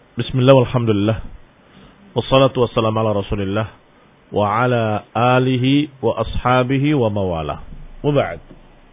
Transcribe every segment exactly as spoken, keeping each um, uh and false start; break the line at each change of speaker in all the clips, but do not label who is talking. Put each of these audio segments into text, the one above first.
Bismillah walhamdulillah. Wassalatu wassalamu ala Rasulillah wa ala alihi wa ashabihi wa mawalah. Wa ba'd.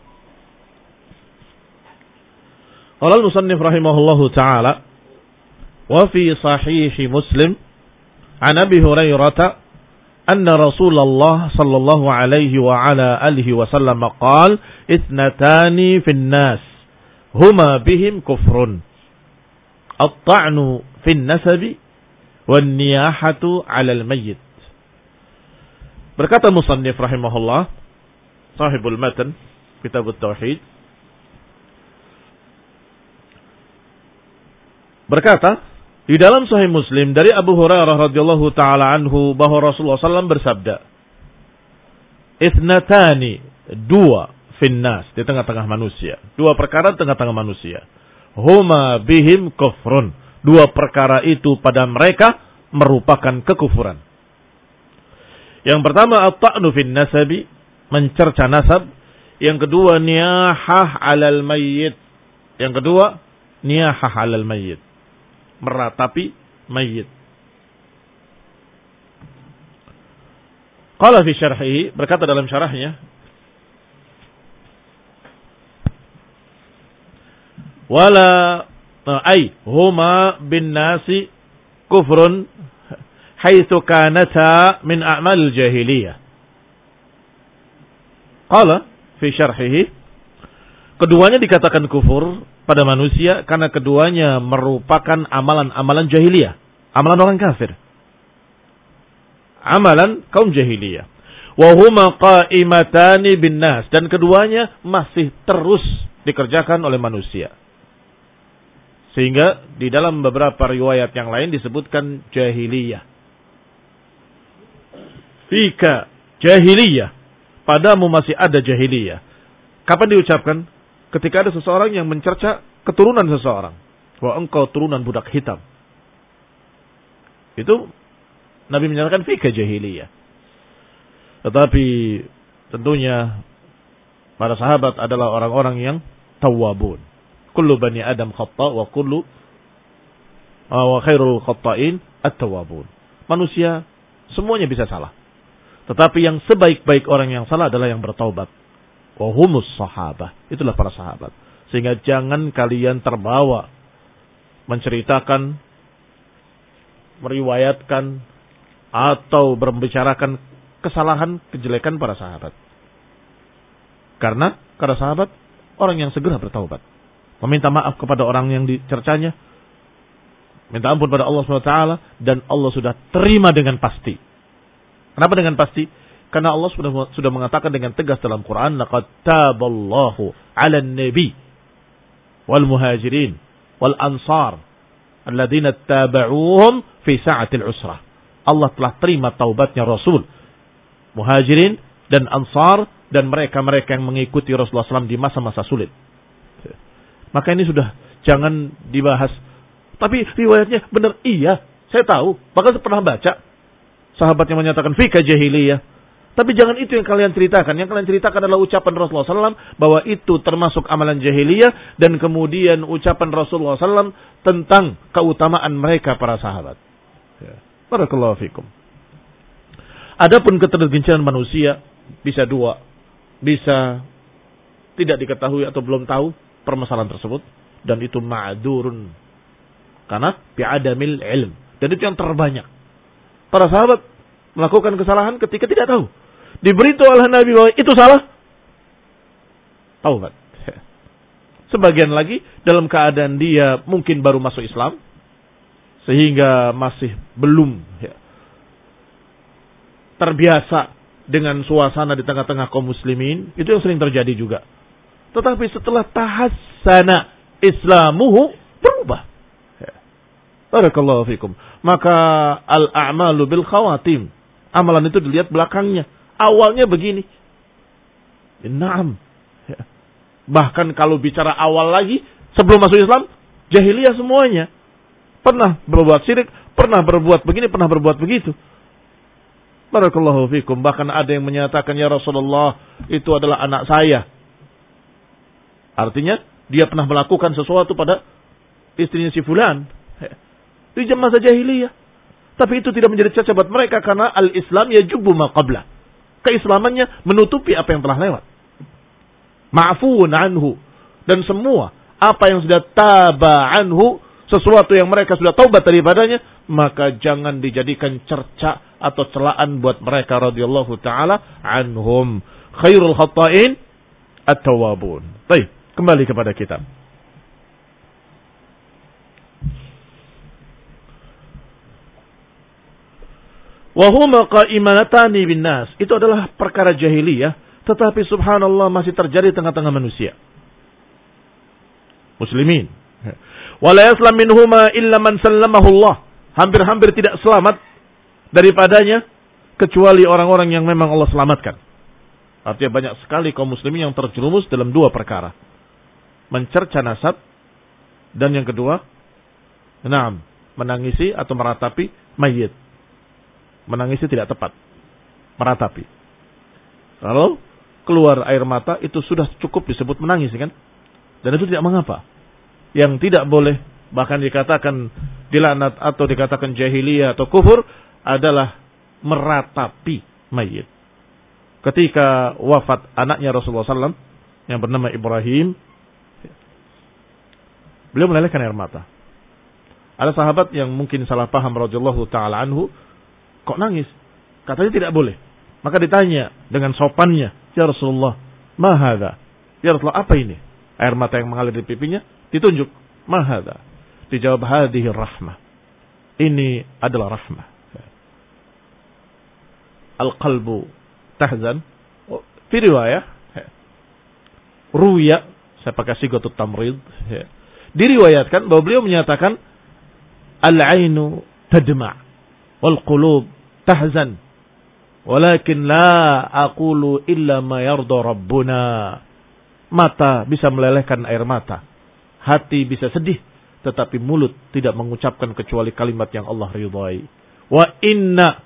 Qala al-musannif rahimahullahu ta'ala wa fi sahih Muslim an Abi Hurairah anna Rasulullah sallallahu alaihi wa ala alihi wa sallam qala ithnatani fin nas huma bihim kufrun at-ta'nu fin nasabi wan niyahatu 'alal mayyit. Berkata musannif rahimahullah, sahibul matan kitab at-tauhid, berkata di dalam sahih Muslim dari Abu Hurairah radhiyallahu taala anhu bahwa Rasulullah sallallahu alaihi wasallam bersabda, "Ithnatani, dua finnas di tengah-tengah manusia, dua perkara di tengah-tengah manusia. Huma bihim kufrun, dua perkara itu pada mereka merupakan kekufuran. Yang pertama at-ta'nu fin nasabi, mencerca nasab. Yang kedua niyahah 'alal mayyit. Yang kedua niyahah 'alal mayyit, meratapi mayit. Qala fi syarhihi, berkata dalam syarahnya, wala ay huma bin nasi kufrun haitsu kanata min a'mal jahiliyah. Qala fi syarhihi, keduanya dikatakan kufur pada manusia karena keduanya merupakan amalan-amalan jahiliyah, amalan orang kafir, amalan kaum jahiliyah. Wa huma qa'imatani bin nas, dan keduanya masih terus dikerjakan oleh manusia. Sehingga di dalam beberapa riwayat yang lain disebutkan jahiliyah. Fika jahiliyah, padamu masih ada jahiliyah. Kapan diucapkan? Ketika ada seseorang yang mencerca keturunan seseorang. Wah, engkau turunan budak hitam. Itu Nabi menyatakan fika jahiliyah. Tetapi tentunya para sahabat adalah orang-orang yang tawwabun. Kullu bani Adam khata' wa kullu wa khairul khata'in at-tawwabun. Manusia semuanya bisa salah. Tetapi yang sebaik-baik orang yang salah adalah yang bertaubat. Wa humus sahabah, itulah para sahabat. Sehingga jangan kalian terbawa menceritakan, meriwayatkan atau membicarakan kesalahan, kejelekan para sahabat. Karena para sahabat orang yang segera bertaubat, meminta maaf kepada orang yang dicercanya, minta ampun pada Allah subhanahu wa taala, dan Allah sudah terima dengan pasti. Kenapa dengan pasti? Karena Allah sudah sudah mengatakan dengan tegas dalam Quran, laqad taballahu 'alan nabi wal muhajirin wal ansar alladziina tabauhum fi sa'atil usrah. Allah telah terima taubatnya Rasul, muhajirin dan ansar, dan mereka-mereka yang mengikuti Rasulullah sallallahu alaihi wasallam di masa-masa sulit. Maka ini sudah jangan dibahas. Tapi riwayatnya benar, iya, saya tahu, bahkan saya pernah baca sahabat yang menyatakan fika jahiliyah. Tapi jangan itu yang kalian ceritakan. Yang kalian ceritakan adalah ucapan Rasulullah sallallahu alaihi wasallam bahwa itu termasuk amalan jahiliyah, dan kemudian ucapan Rasulullah sallallahu alaihi wasallam tentang keutamaan mereka para sahabat. Ya. Barakallahu fikum. Adapun ketergelinciran manusia bisa dua, bisa tidak diketahui atau belum tahu permasalahan tersebut, dan itu ma'dzurun karena bi'adamil ilm, dan itu yang terbanyak. Para sahabat melakukan kesalahan ketika tidak tahu. Diberitahu oleh Nabi bahwa itu salah, taubat. Sebagian lagi dalam keadaan dia mungkin baru masuk Islam, sehingga masih belum ya, terbiasa dengan suasana di tengah-tengah kaum muslimin. Itu yang sering terjadi juga. Tetapi setelah tahassana islamuhu, berubah. Barakallahu fikum. Maka al-a'malu bil khawatim, amalan itu dilihat belakangnya. Awalnya begini. Naam. Bahkan kalau bicara awal lagi, sebelum masuk Islam, jahiliyah semuanya. Pernah berbuat syirik, pernah berbuat begini, pernah berbuat begitu. Barakallahu fikum. Bahkan ada yang menyatakan, ya Rasulullah, itu adalah anak saya. Artinya, dia pernah melakukan sesuatu pada istrinya si fulan. di masa jahiliyah. Tapi itu tidak menjadi cacat buat mereka karena al-Islam yajubu ma qablah. Keislamannya menutupi apa yang telah lewat. Ma'fuun anhu. Dan semua apa yang sudah taba anhu, sesuatu yang mereka sudah taubat daripadanya, maka jangan dijadikan cerca atau celaan buat mereka radhiyallahu taala anhum. Khairul khata'in at-tawwabun. Baik, kembali kepada kitab. Wa huma qa'imanatani bin nas. Itu adalah perkara jahiliyah, tetapi subhanallah masih terjadi tengah-tengah manusia. Muslimin. Wa la yaslam minhuma illa man sallamahu Allah. Hampir-hampir tidak selamat daripadanya kecuali orang-orang yang memang Allah selamatkan. Artinya banyak sekali kaum muslimin yang terjerumus dalam dua perkara. Mencerca nasab dan yang kedua, enam, menangisi atau meratapi mayit. Menangisi tidak tepat. Meratapi. Kalau keluar air mata itu sudah cukup disebut menangis kan? Dan itu tidak mengapa. Yang tidak boleh bahkan dikatakan dilaknat atau dikatakan jahiliyah atau kufur adalah meratapi mayit. Ketika wafat anaknya Rasulullah sallallahu alaihi wasallam yang bernama Ibrahim, beliau melelehkan air mata. Ada sahabat yang mungkin salah paham radhiyallahu taala anhu, kok nangis? Katanya tidak boleh. Maka ditanya dengan sopannya, ya Rasulullah, ma hadza? Ya Rasulullah, apa ini? Air mata yang mengalir di pipinya ditunjuk, ma hadza? Dijawab, hadhihi rahmah. Ini adalah rahmah. Al-qalbu tahzan. Fi riwayah ruya, saya pakai sigatut tamrid, diriwayatkan bahwa beliau menyatakan al-ainu tadma' wal qulub tahzan walakin la aqulu illa ma yarda rabbuna. Mata bisa melelehkan air mata, hati bisa sedih, tetapi mulut tidak mengucapkan kecuali kalimat yang Allah ridhai. Wa inna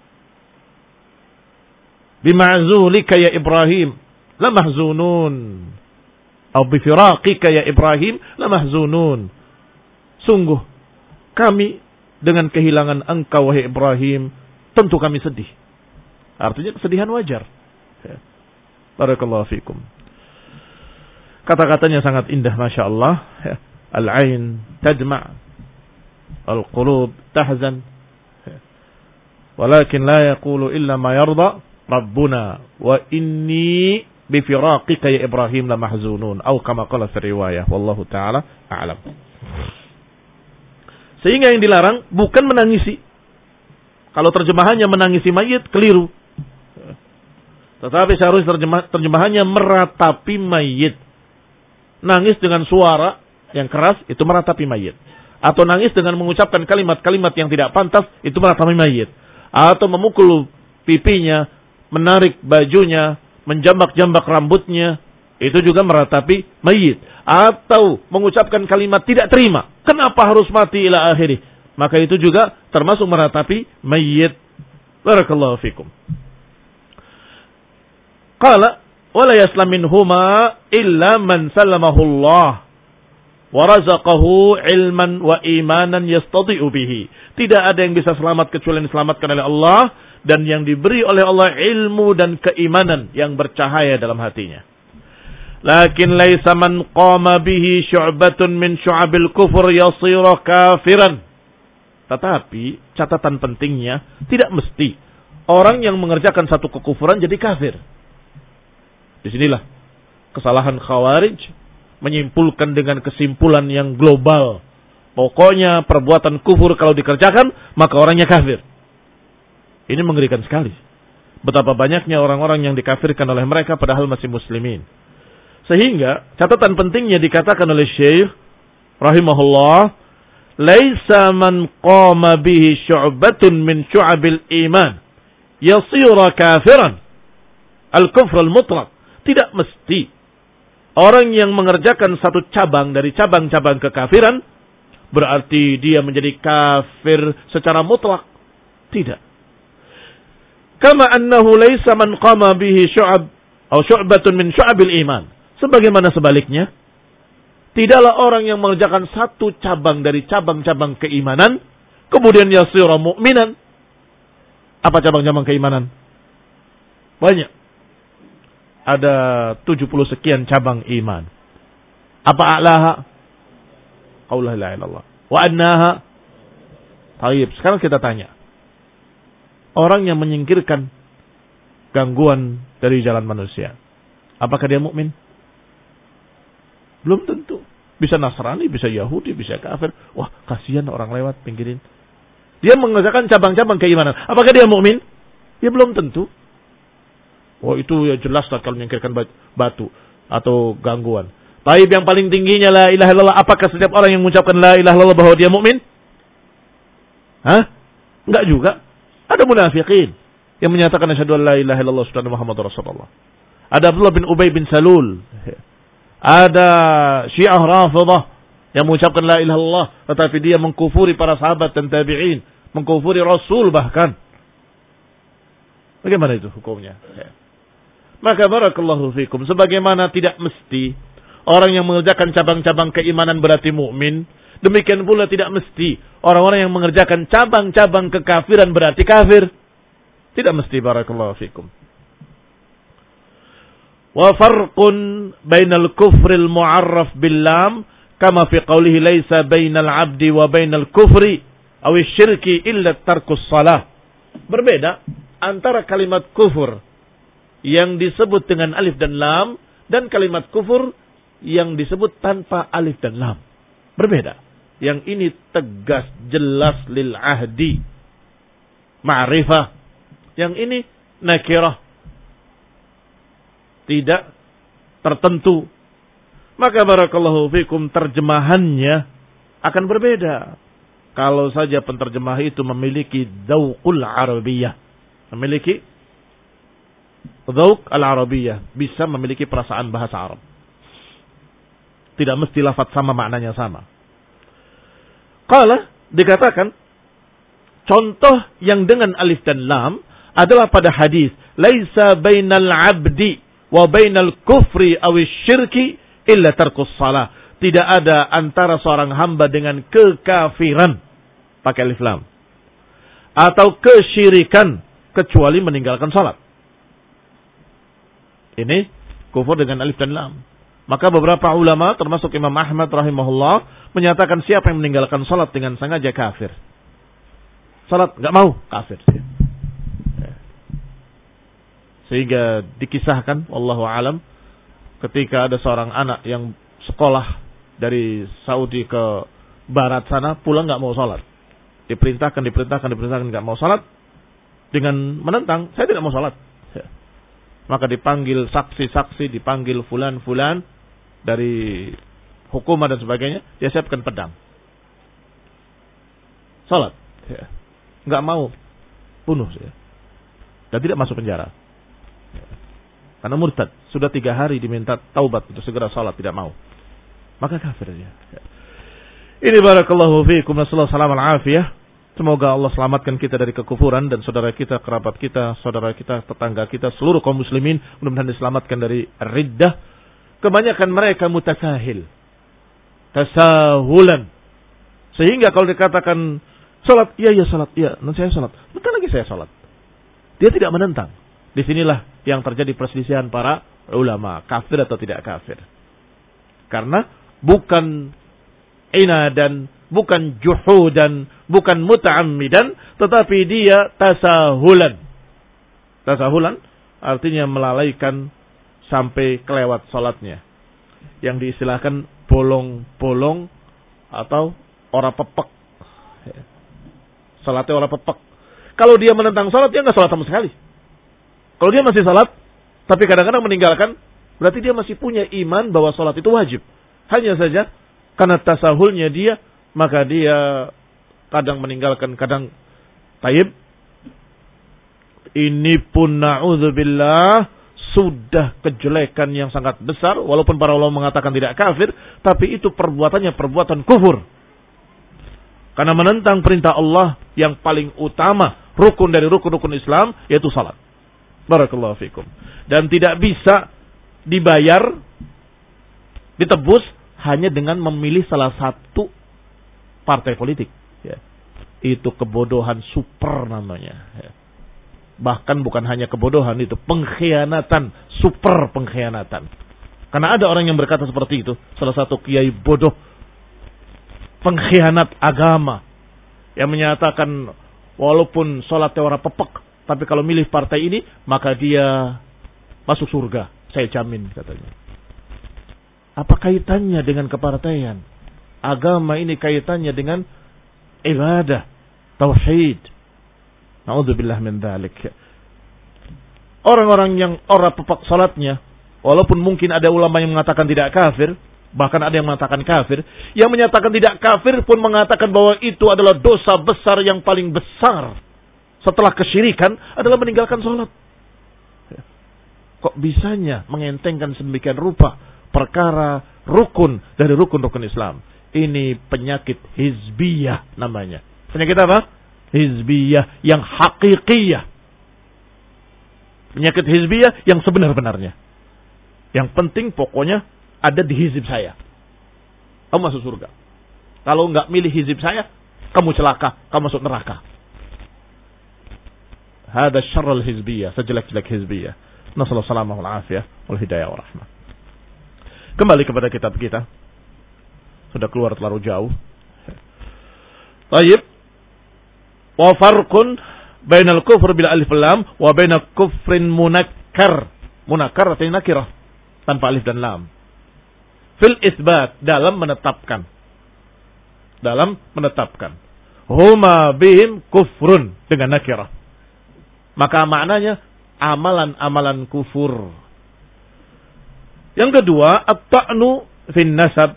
bima'zulika ya Ibrahim la mahzunun, atau bifiraqika ya Ibrahim la mahzunun. Sungguh kami dengan kehilangan engkau wahai Ibrahim tentu kami sedih. Artinya kesedihan wajar. Barakallahu fikum. Kata-katanya sangat indah, Masya Allah. Al-ain tadma' al-qulub tahzan walakin la yaqulu illa ma yarda Rabbuna wa inni bifiraqika ya Ibrahim la mahzunun, atau kama qala fi riwayah, wallahu taala a'lam. Sehingga yang dilarang bukan menangisi. Kalau terjemahannya menangisi mayit keliru. Tetapi seharusnya terjemah, terjemahannya meratapi mayit. Nangis dengan suara yang keras itu meratapi mayit. Atau nangis dengan mengucapkan kalimat-kalimat yang tidak pantas itu meratapi mayit. Atau memukul pipinya, menarik bajunya, menjambak-jambak rambutnya, itu juga meratapi mayit. Atau mengucapkan kalimat tidak terima, kenapa harus mati ila akhirih, maka itu juga termasuk meratapi mayit. Barakallahu fikum. Qala wala yaslam minhuma illa man sallamahu Allah wa razaqahu ilman wa imanan yastati'u bihi. Tidak ada yang bisa selamat kecuali yang diselamatkan oleh Allah dan yang diberi oleh Allah ilmu dan keimanan yang bercahaya dalam hatinya. Lakin laisa man qama bihi syu'batun min syu'abil kufur yasira kafiran. Tetapi catatan pentingnya, tidak mesti orang yang mengerjakan satu kekufuran jadi kafir. Disinilah kesalahan Khawarij menyimpulkan dengan kesimpulan yang global. Pokoknya perbuatan kufur kalau dikerjakan maka orangnya kafir. Ini mengerikan sekali. Betapa banyaknya orang-orang yang dikafirkan oleh mereka padahal masih muslimin. Sehingga catatan pentingnya dikatakan oleh Syekh rahimahullah, laisa man qama bihi syu'batun min syu'abil iman yasira kafiran. Al-kufr al-mutlaq. Tidak mesti orang yang mengerjakan satu cabang dari cabang-cabang kekafiran berarti dia menjadi kafir secara mutlak. Tidak. Kama annahu laisa man qama bihi syu'ab atau syu'batun min syu'abil iman. Sebagaimana sebaliknya, tidaklah orang yang mengerjakan satu cabang dari cabang-cabang keimanan Kemudian yasira mu'minan. Apa cabang-cabang keimanan? Banyak. Ada tujuh puluh sekian cabang iman. Apa a'laha? Qaul la ilaha illallah. Wa annaha? Taib. Sekarang kita tanya. Orang yang menyingkirkan gangguan dari jalan manusia, apakah dia mukmin? Belum tentu. Bisa Nasrani, bisa Yahudi, bisa kafir. Wah, kasihan orang lewat pinggirin. Dia mengerjakan cabang-cabang keimanan. Apakah dia mukmin? Ya belum tentu. Oh, itu ya jelas lah kalau menyingkirkan batu atau gangguan. Taib yang paling tingginya la ilaha illallah. Apakah setiap orang yang mengucapkan la ilaha illallah bahwa dia mukmin? Hah? Enggak juga. Ada munafiqin yang menyatakan asyhadu an la ilaha illallah wa Muhammadur Rasulullah. Ada Abdullah bin Ubay bin Salul. Ada Syiah Rafidah yang mengucapkan la ilaha illallah tetapi dia mengkufuri para sahabat dan tabi'in, mengkufuri Rasul bahkan. Bagaimana itu hukumnya? Maka barakallahu fikum, sebagaimana tidak mesti orang yang mengerjakan cabang-cabang keimanan berarti mukmin, demikian pula tidak mesti orang-orang yang mengerjakan cabang-cabang kekafiran berarti kafir. Tidak mesti, barakallahu fikum. Wa farqun bainal kufril mu'arraf bil lam kama fi qawlihi laisa bainal 'abdi wa bainal kufri aw syirki illa tarkus shalah. Berbeda antara kalimat kufur yang disebut dengan alif dan lam dan kalimat kufur yang disebut tanpa alif dan lam. Berbeda. Yang ini tegas, jelas lil ahdi, ma'rifah. Yang ini nakirah, tidak tertentu. Maka barakallahu fikum, terjemahannya akan berbeda. Kalau saja penterjemah itu memiliki dzauqul arabiyyah, memiliki dzauq al-arabiyyah, bisa memiliki perasaan bahasa Arab. Tidak mesti lafaz sama maknanya sama. Qala, dikatakan contoh yang dengan alif dan lam adalah pada hadis laisa bainal 'abdi wa bainal kufri aw syirki illa tarkus shalah. Tidak ada antara seorang hamba dengan kekafiran, pakai alif lam, atau kesyirikan kecuali meninggalkan salat. Ini kufur dengan alif dan lam. Maka beberapa ulama termasuk Imam Ahmad rahimahullah menyatakan siapa yang meninggalkan salat dengan sengaja kafir. Salat enggak mau, kafir. Sehingga dikisahkan wallahu alam ketika ada seorang anak yang sekolah dari Saudi ke barat sana pulang enggak mau salat. Diperintahkan, diperintahkan, diperintahkan enggak mau salat dengan menentang, saya tidak mau salat. Maka dipanggil saksi-saksi, dipanggil fulan-fulan dari hukuman dan sebagainya, dia siapkan pedang. Salat. Ya. Enggak mau, bunuh saya. Dan tidak masuk penjara. Ya. Karena murtad, sudah tiga hari diminta taubat untuk segera salat, tidak mau. Maka kafir dia. Ya. Ini barakallahu fiikum, nasallahu salam al-afiyah. Semoga Allah selamatkan kita dari kekufuran dan saudara kita, kerabat kita, saudara kita, tetangga kita, seluruh kaum muslimin mudah-mudahan diselamatkan dari riddah. Kebanyakan mereka mutasahil, tasahulan, sehingga kalau dikatakan salat, iya iya salat, iya, nanti saya salat, bentar lagi saya salat. Dia tidak menentang. Disinilah yang terjadi perselisihan para ulama, kafir atau tidak kafir. Karena bukan inadan, bukan juhudan, bukan muta'ammidan, tetapi dia tasahulan. Tasahulan artinya melalaikan sampai kelewat salatnya. Yang diistilahkan bolong-bolong atau ora pepek. Salatnya ora pepek. Kalau dia menentang salat, dia enggak salat sama sekali. Kalau dia masih salat, tapi kadang-kadang meninggalkan, berarti dia masih punya iman bahwa salat itu wajib. Hanya saja karena tasahulnya dia, maka dia kadang meninggalkan, kadang taib. Ini pun na'udzubillah sudah kejelekan yang sangat besar. Walaupun para ulama mengatakan tidak kafir, tapi itu perbuatannya perbuatan kufur. Karena menentang perintah Allah yang paling utama, rukun dari rukun-rukun Islam, yaitu salat. Barakallahu fikum. Dan tidak bisa dibayar, ditebus hanya dengan memilih salah satu partai politik. Ya. itu kebodohan super namanya. Bahkan bukan hanya kebodohan, itu pengkhianatan, super pengkhianatan. Karena ada orang yang berkata seperti itu, salah satu kiai bodoh, pengkhianat agama, yang menyatakan walaupun sholat teora pepek, tapi kalau milih partai ini, maka dia masuk surga. Saya jamin, katanya. Apa kaitannya dengan kepartaian? Agama ini kaitannya dengan ibadah, tauhid. Na'udzubillah min dzalik. Orang-orang yang ora pepak salatnya, walaupun mungkin ada ulama yang mengatakan tidak kafir, bahkan ada yang mengatakan kafir, yang menyatakan tidak kafir pun mengatakan bahwa itu adalah dosa besar yang paling besar setelah kesyirikan adalah meninggalkan salat. Kok bisanya mengentengkan sedemikian rupa perkara rukun dari rukun-rukun Islam? Ini penyakit hizbiyah namanya. Penyakit apa? Hizbiyah yang hakikiyah. Penyakit hizbiyah yang sebenar-benarnya. Yang penting pokoknya ada di hizib saya. Kamu masuk surga. Kalau enggak milih hizib saya, kamu celaka, kamu masuk neraka. Hada syarrul hizbiyah, sejelek-jelek hizbiyah. Nasallahu salamah wal afiyah wal hidayah wa rahmah. Kembali kepada kitab kita. Sudah keluar terlalu jauh. Baik. Wa farqun bainal kufr bil alif lam wa bainal kufrin munakkar. Munakkar artinya nakirah tanpa alif dan lam. Fil isbat, dalam menetapkan. Dalam menetapkan. Huma bihim kufrun dengan nakirah. Maka maknanya amalan-amalan kufur. Yang kedua, at-ta'nu fin nasab.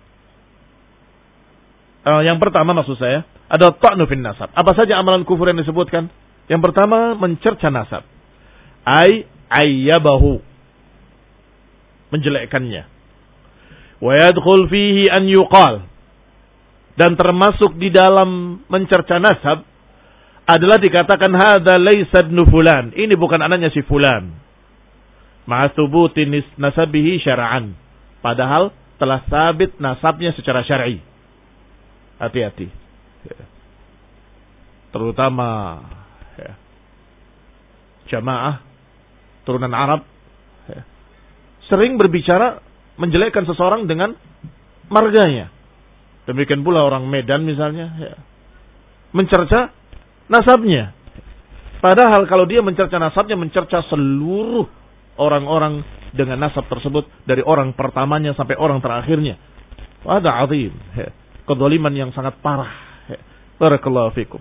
Uh, yang pertama maksud saya, ada ta'nu fin nasab. Apa saja amalan kufur yang disebutkan? Yang pertama, mencerca nasab. Ay ayyabahu. Menjelekkannya. Wa yadkhul fihi an yuqal. Dan termasuk di dalam mencerca nasab adalah dikatakan hadza laysa ibnu fulan. Ini bukan anaknya si fulan. Ma'a thubuti nasabihi syar'an. Padahal telah sabit nasabnya secara syar'i. Hati-hati. Terutama ya, jamaah turunan Arab ya, sering berbicara menjelekkan seseorang dengan marganya. Demikian pula orang Medan misalnya ya, mencerca nasabnya. Padahal kalau dia mencerca nasabnya, mencerca seluruh orang-orang dengan nasab tersebut dari orang pertamanya sampai orang terakhirnya. Ada azim, kezaliman yang sangat parah. Barakallahu fikum.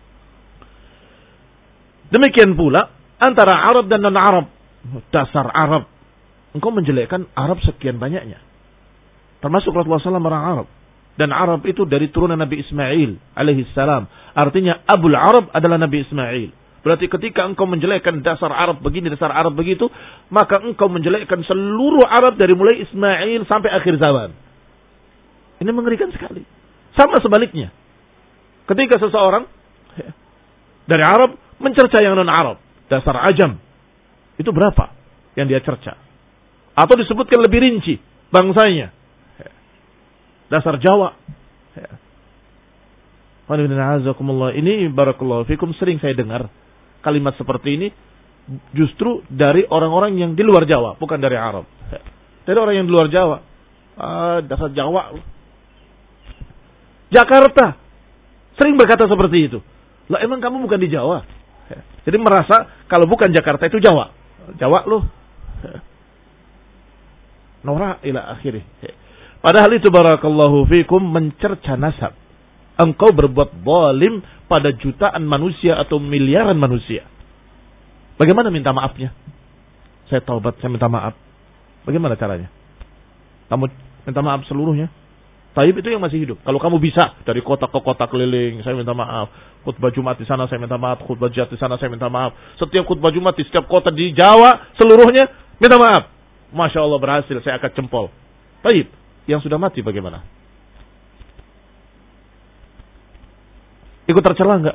Demikian pula antara Arab dan non-Arab. Dasar Arab. Engkau menjelekkan Arab sekian banyaknya. Termasuk Rasulullah shallallahu alaihi wasallam orang Arab. Dan Arab itu dari turunan Nabi Ismail alaihi salam. Artinya Abul Arab adalah Nabi Ismail. Berarti ketika engkau menjelekkan dasar Arab begini, dasar Arab begitu, maka engkau menjelekkan seluruh Arab dari mulai Ismail sampai akhir zaman. Ini mengerikan sekali. Sama sebaliknya. Ketika seseorang dari Arab mencerca yang non-Arab, dasar Ajam, itu berapa yang dia cerca? Atau disebutkan lebih rinci bangsanya, dasar Jawa. Ini barakallahu fikum, sering saya dengar kalimat seperti ini justru dari orang-orang yang di luar Jawa, bukan dari Arab. Dari orang yang di luar Jawa. Ah, dasar Jawa. Jakarta sering berkata seperti itu. Lah emang kamu bukan di Jawa? Jadi merasa kalau bukan Jakarta itu Jawa. Jawa loh. Nora ila akhirih. Padahal itu barakallahu fikum mencerca nasab. Engkau berbuat zalim pada jutaan manusia atau miliaran manusia. Bagaimana minta maafnya? Saya taubat, saya minta maaf. Bagaimana caranya? Kamu minta maaf seluruhnya? Taib itu yang masih hidup. Kalau kamu bisa dari kota ke kota keliling, saya minta maaf. Khutbah Jumat di sana saya minta maaf. Khutbah Jumat di sana saya minta maaf. Setiap khutbah Jumat di setiap kota di Jawa seluruhnya minta maaf. Masya Allah berhasil, saya angkat jempol. Taib. Yang sudah mati bagaimana? Ikut tercela enggak?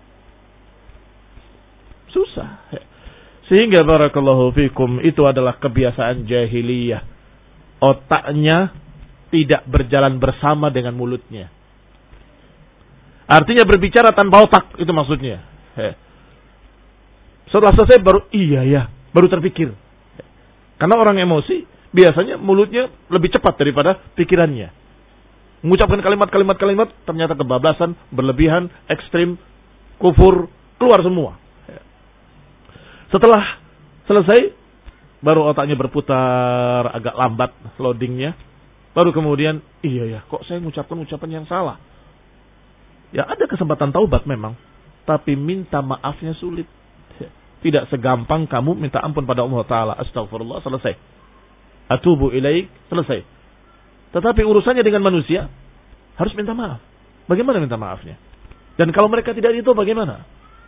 Susah. Sehingga barakallahu fikum, itu adalah kebiasaan jahiliyah. Otaknya tidak berjalan bersama dengan mulutnya. Artinya berbicara tanpa otak, itu maksudnya. Setelah selesai baru iya ya, baru terpikir. Karena orang emosi biasanya mulutnya lebih cepat daripada pikirannya. Mengucapkan kalimat-kalimat-kalimat ternyata kebablasan, berlebihan, ekstrim, kufur, keluar semua. Setelah selesai, baru otaknya berputar agak lambat loadingnya. Baru kemudian, iya ya, kok saya mengucapkan ucapan yang salah. Ya ada kesempatan taubat memang, tapi minta maafnya sulit. Tidak segampang kamu minta ampun pada Allah Ta'ala. Astagfirullah, selesai. Atubu ilaik, selesai. Tetapi urusannya dengan manusia, harus minta maaf. Bagaimana minta maafnya? Dan kalau mereka tidak itu bagaimana?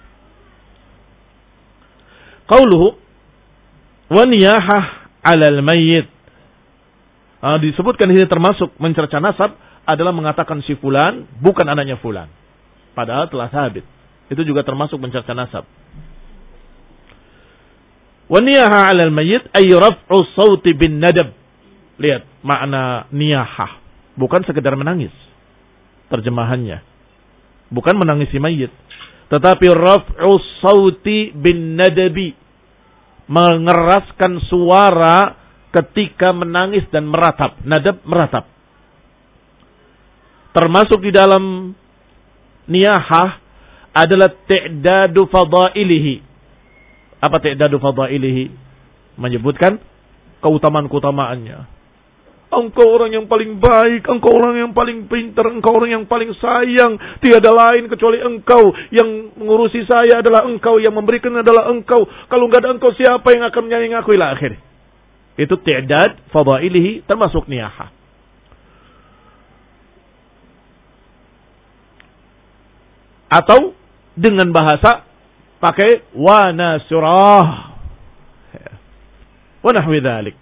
Qauluhu wa niyahah 'alal mayyit. Ah, disebutkan ini termasuk mencerca nasab adalah mengatakan si fulan bukan anaknya fulan. Padahal telah sabit. Itu juga termasuk mencerca nasab. Wa niyahah 'alal mayyit ay raf'u shauti bin nadab. Lihat makna niyahah, bukan sekedar menangis. Terjemahannya bukan menangisi mayit, tetapi raf'u shauti bin nadabi, mengeraskan suara ketika menangis dan meratap. Nadab, meratap. Termasuk di dalam niyahah adalah ti'dadu fadailihi. Apa ti'dadu fadailihi? Menyebutkan keutamaan-keutamaannya. Engkau orang yang paling baik, engkau orang yang paling pintar, engkau orang yang paling sayang. Tiada lain kecuali engkau. Yang mengurusi saya adalah engkau, yang memberikan adalah engkau. Kalau enggak ada engkau, siapa yang akan menyayangi aku ila akhir. Itu ti'dad fadailihi, termasuk niyahah. Atau dengan bahasa pakai wa nasrah wa nahwi dzalik.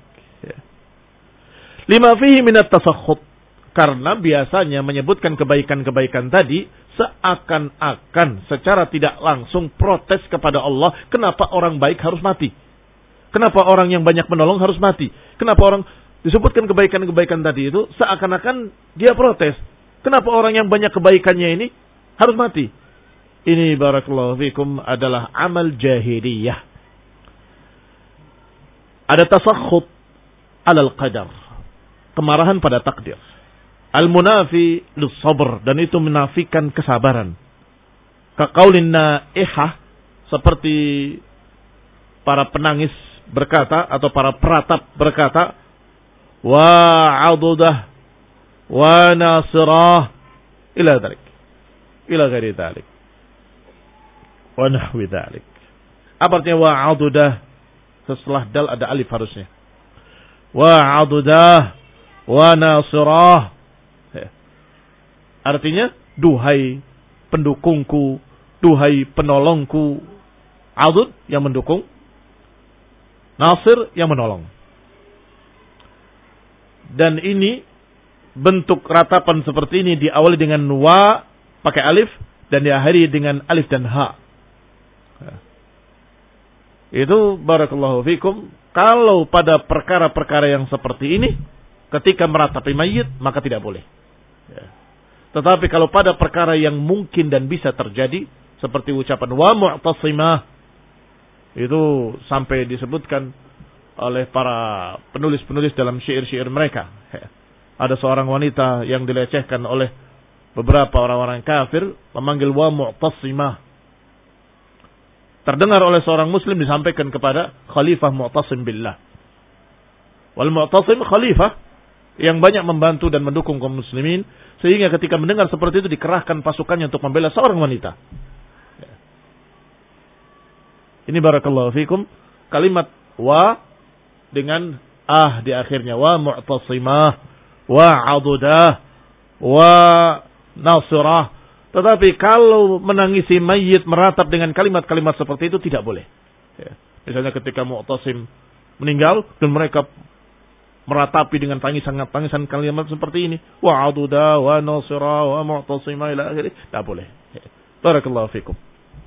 Lima fihi minat tasakhut, karena biasanya menyebutkan kebaikan-kebaikan tadi seakan-akan secara tidak langsung protes kepada Allah. Kenapa orang baik harus mati? Kenapa orang yang banyak menolong harus mati? Kenapa orang disebutkan kebaikan-kebaikan tadi itu seakan-akan dia protes? Kenapa orang yang banyak kebaikannya ini harus mati? Ini barakallahu fikum adalah amal jahiliyah. Ada tasakhut alal qadar, kemarahan pada takdir. Al-munafi lis-sabr, dan itu menafikan kesabaran. Kaqaulin naihah, seperti para penangis berkata atau para peratap berkata, wa adudah wa nasirah ila dzalik. Ila ghairi dzalik. Wa nahwi dzalik. Apa artinya wa adudah? Setelah dal ada alif harusnya. Wa adudah wa nasirah. Artinya, duhai pendukungku, duhai penolongku. Adud yang mendukung, nasir yang menolong. Dan ini bentuk ratapan seperti ini diawali dengan wa pakai alif dan diakhiri dengan alif dan ha. Itu barakallahu fikum. Kalau pada perkara-perkara yang seperti ini, ketika meratapi mayit, maka tidak boleh. Ya. Tetapi kalau pada perkara yang mungkin dan bisa terjadi, seperti ucapan wa mu'tasimah, itu sampai disebutkan oleh para penulis-penulis dalam syair-syair mereka. Ya. Ada seorang wanita yang dilecehkan oleh beberapa orang-orang kafir, memanggil wa mu'tasimah. Terdengar oleh seorang muslim disampaikan kepada khalifah mu'tasim billah. Wal mu'tasim khalifah yang banyak membantu dan mendukung kaum muslimin, sehingga ketika mendengar seperti itu dikerahkan pasukannya untuk membela seorang wanita. Ini barakallahu fikum, kalimat wa dengan ah di akhirnya, wa mu'tasimah, wa adudah, wa nasirah. Tetapi kalau menangisi mayit meratap dengan kalimat-kalimat seperti itu tidak boleh. Ya. Misalnya ketika Mu'tasim meninggal dan mereka meratapi dengan tangisan-tangisan kalimat seperti ini, wa aduda wa nasira wa mu'tasima ila akhirih, tidak boleh. Ya. Barakallahu fikum.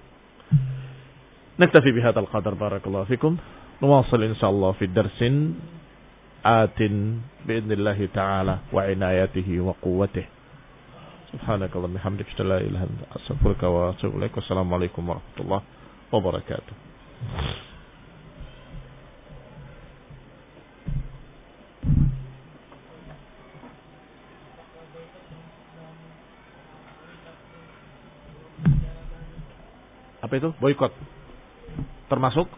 Naktafi bihadzal qadar, barakallahu fikum. Nuwasil insyaallah fi darsin atin biidznillah ta'ala wa inayatihi wa quwwatihi. Subhanakallahumma hamdika la ilaha illa anta astaghfiruka wa atubu ilaik. Wassalamualaikum warahmatullahi wabarakatuh. Apa itu? Boikot. Termasuk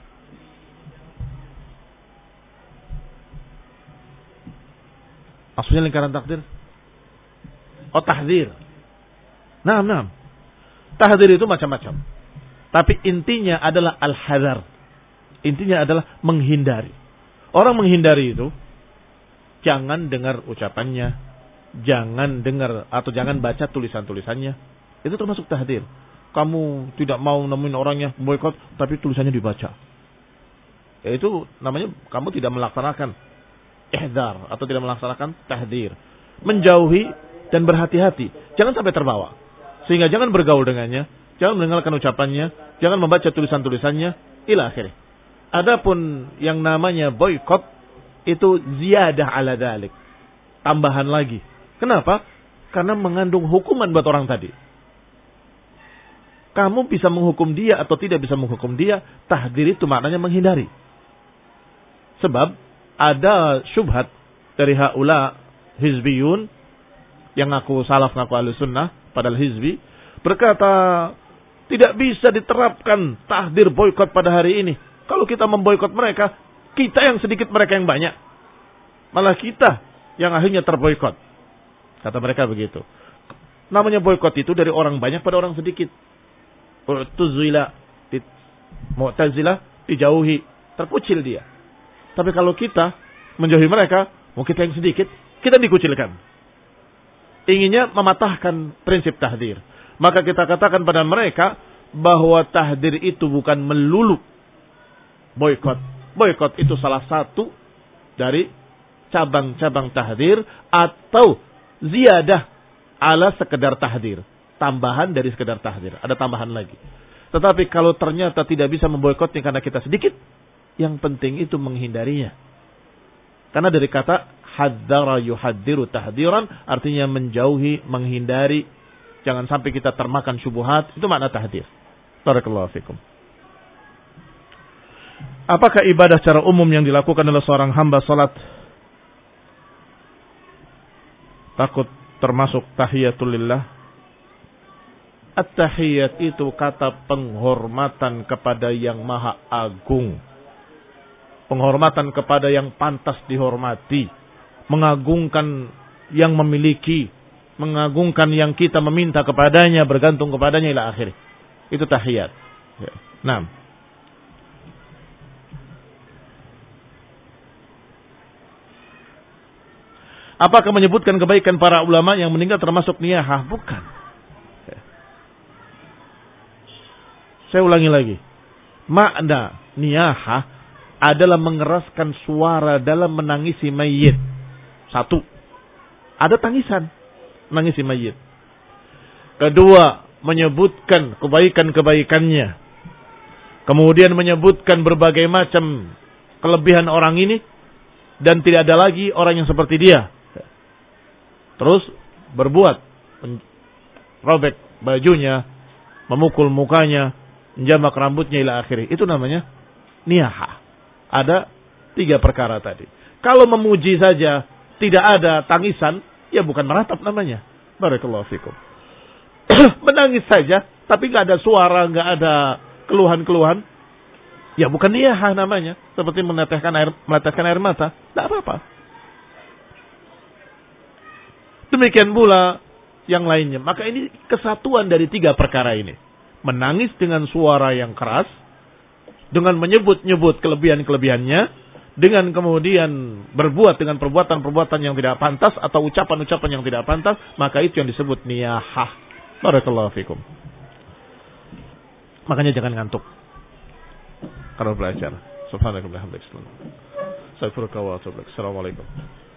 maksudnya lingkaran takdir? Oh, tahdzir. Nah, nah. Tahdzir itu macam-macam. Tapi intinya adalah al-hadzar. Intinya adalah menghindari. Orang menghindari itu jangan dengar ucapannya, jangan dengar atau jangan baca tulisan-tulisannya. Itu termasuk tahdzir. Kamu tidak mau nemuin orangnya boikot, tapi tulisannya dibaca. Ya, itu namanya kamu tidak melaksanakan ihdar atau tidak melaksanakan tahdzir. Menjauhi dan berhati-hati. Jangan sampai terbawa. Sehingga jangan bergaul dengannya, jangan mendengarkan ucapannya, jangan membaca tulisan-tulisannya, ila akhirih. Adapun yang namanya boikot itu ziyadah ala dzalik. Tambahan lagi. Kenapa? Karena mengandung hukuman buat orang tadi. Kamu bisa menghukum dia atau tidak bisa menghukum dia, tahdzir itu maknanya menghindari. Sebab ada syubhat dari haula hizbiyun yang ngaku salaf, ngaku ahli sunnah, padahal hizbi, berkata tidak bisa diterapkan tahdzir boikot pada hari ini. Kalau kita memboikot mereka, kita yang sedikit, mereka yang banyak. Malah kita yang akhirnya terboikot. Kata mereka begitu. Namanya boikot itu dari orang banyak pada orang sedikit. Mu'tazilah, Mu'tazilah dijauhi, terkucil dia. Tapi kalau kita menjauhi mereka, mau kita yang sedikit, kita dikucilkan. Inginnya mematahkan prinsip tahdzir. Maka kita katakan pada mereka bahwa tahdzir itu bukan melulu boikot. Boikot itu salah satu dari cabang-cabang tahdzir atau ziyadah ala sekedar tahdzir. Tambahan dari sekedar tahdzir. Ada tambahan lagi. Tetapi kalau ternyata tidak bisa memboikotnya karena kita sedikit, yang penting itu menghindarinya. Karena dari kata hadzara yuhadziru tahdziran, artinya menjauhi, menghindari, jangan sampai kita termakan syubhat, itu makna tahdzir. Barakallahu fikum. Apakah ibadah secara umum yang dilakukan oleh seorang hamba salat takut termasuk tahiyatul lillah? At-tahiyat itu kata penghormatan kepada yang maha agung. Penghormatan kepada yang pantas dihormati. Mengagungkan yang memiliki. Mengagungkan yang kita meminta kepadanya, bergantung kepadanya ila akhir. Itu tahiyat. Nah. Apakah menyebutkan kebaikan para ulama yang meninggal termasuk niyahah? Bukan. Saya ulangi lagi. Makna niyahah adalah mengeraskan suara dalam menangisi mayit. Satu. Ada tangisan. Menangisi mayit. Kedua. Menyebutkan kebaikan-kebaikannya. Kemudian menyebutkan berbagai macam kelebihan orang ini. Dan tidak ada lagi orang yang seperti dia. Terus berbuat. Robek bajunya. Memukul mukanya. Menjamak rambutnya ila akhiri. Itu namanya niyahah. Ada tiga perkara tadi. Kalau memuji saja tidak ada tangisan, ya bukan meratap namanya. Barakallahu fikum. Menangis saja tapi nggak ada suara, nggak ada keluhan-keluhan, ya bukan niyahah namanya. Seperti meneteskan air, meneteskan air mata, tidak apa-apa. Demikian pula yang lainnya. Maka ini kesatuan dari tiga perkara ini. Menangis dengan suara yang keras, dengan menyebut-nyebut kelebihan-kelebihannya, dengan kemudian berbuat dengan perbuatan-perbuatan yang tidak pantas atau ucapan-ucapan yang tidak pantas, maka itu yang disebut niyahah. Barakallahu fikum. Makanya jangan ngantuk kalau belajar. Subhanallah. Assalamualaikum.